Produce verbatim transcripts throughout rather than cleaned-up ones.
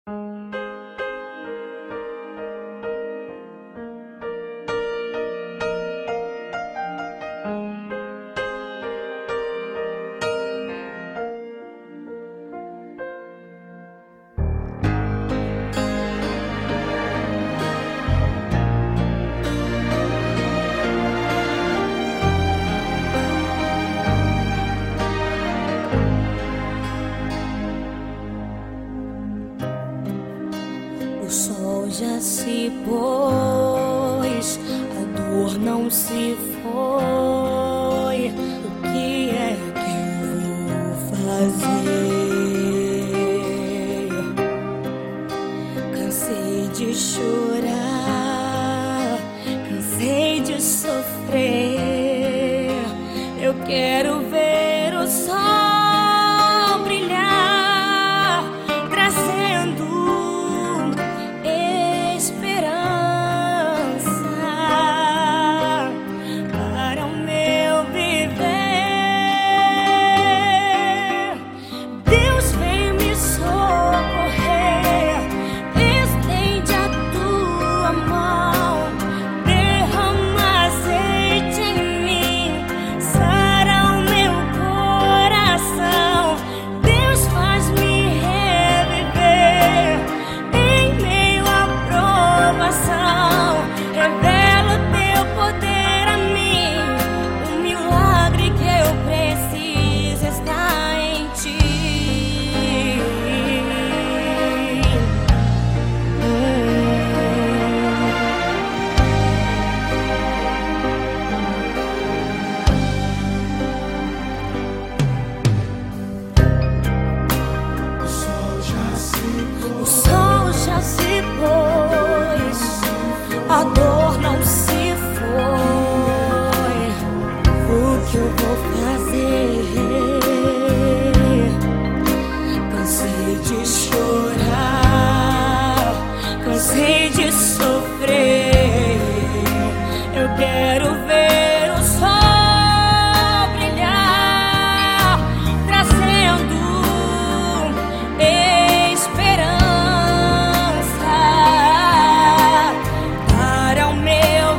O sol já se pôs, a dor não se foi. O que é que eu vou fazer? Cansei de chorar, cansei de sofrer. Eu quero ver o sol brilhar, trazendo para o meu viver. Deus vem me socorrer, estende a tua mão, derrama azeite em mim, sara o meu coração. Deus faz-me reviver em meio à provação, revela o teu poder a mim. O milagre que eu preciso está em ti. O sol já se O sol já se pôs, a dor não se foi. O que eu vou fazer? Cansei de chorar, cansei de sofrer. Eu quero ver o sol brilhar, trazendo esperança para o meu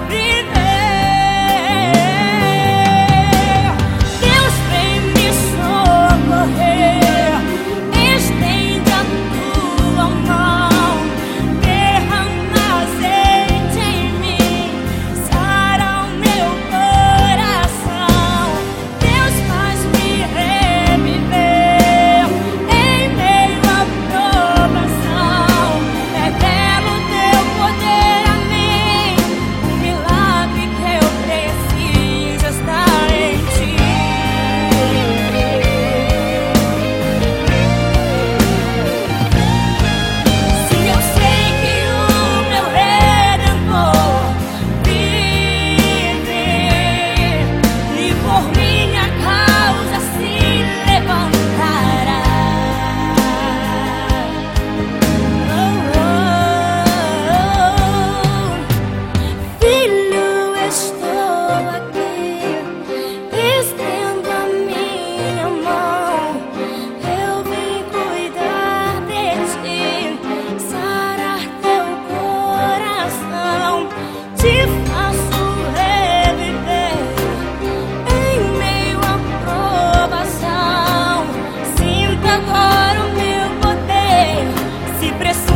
viver. Deus vem me socorrer, estende a tua mão, derrama azeite em mim, sara o meu coração. Deus faz-me reviver em meio à provação, revela o teu poder a mim. O milagre que eu preciso está em ti. Se eu sei que o meu Redentor vive e por minha causa se levantará. Filho, estou aqui, estendo a minha mão. Eu vim cuidar de ti, sarar teu coração. Te faço reviver em meio à provação. Sinta agora o meu poder, se precisa.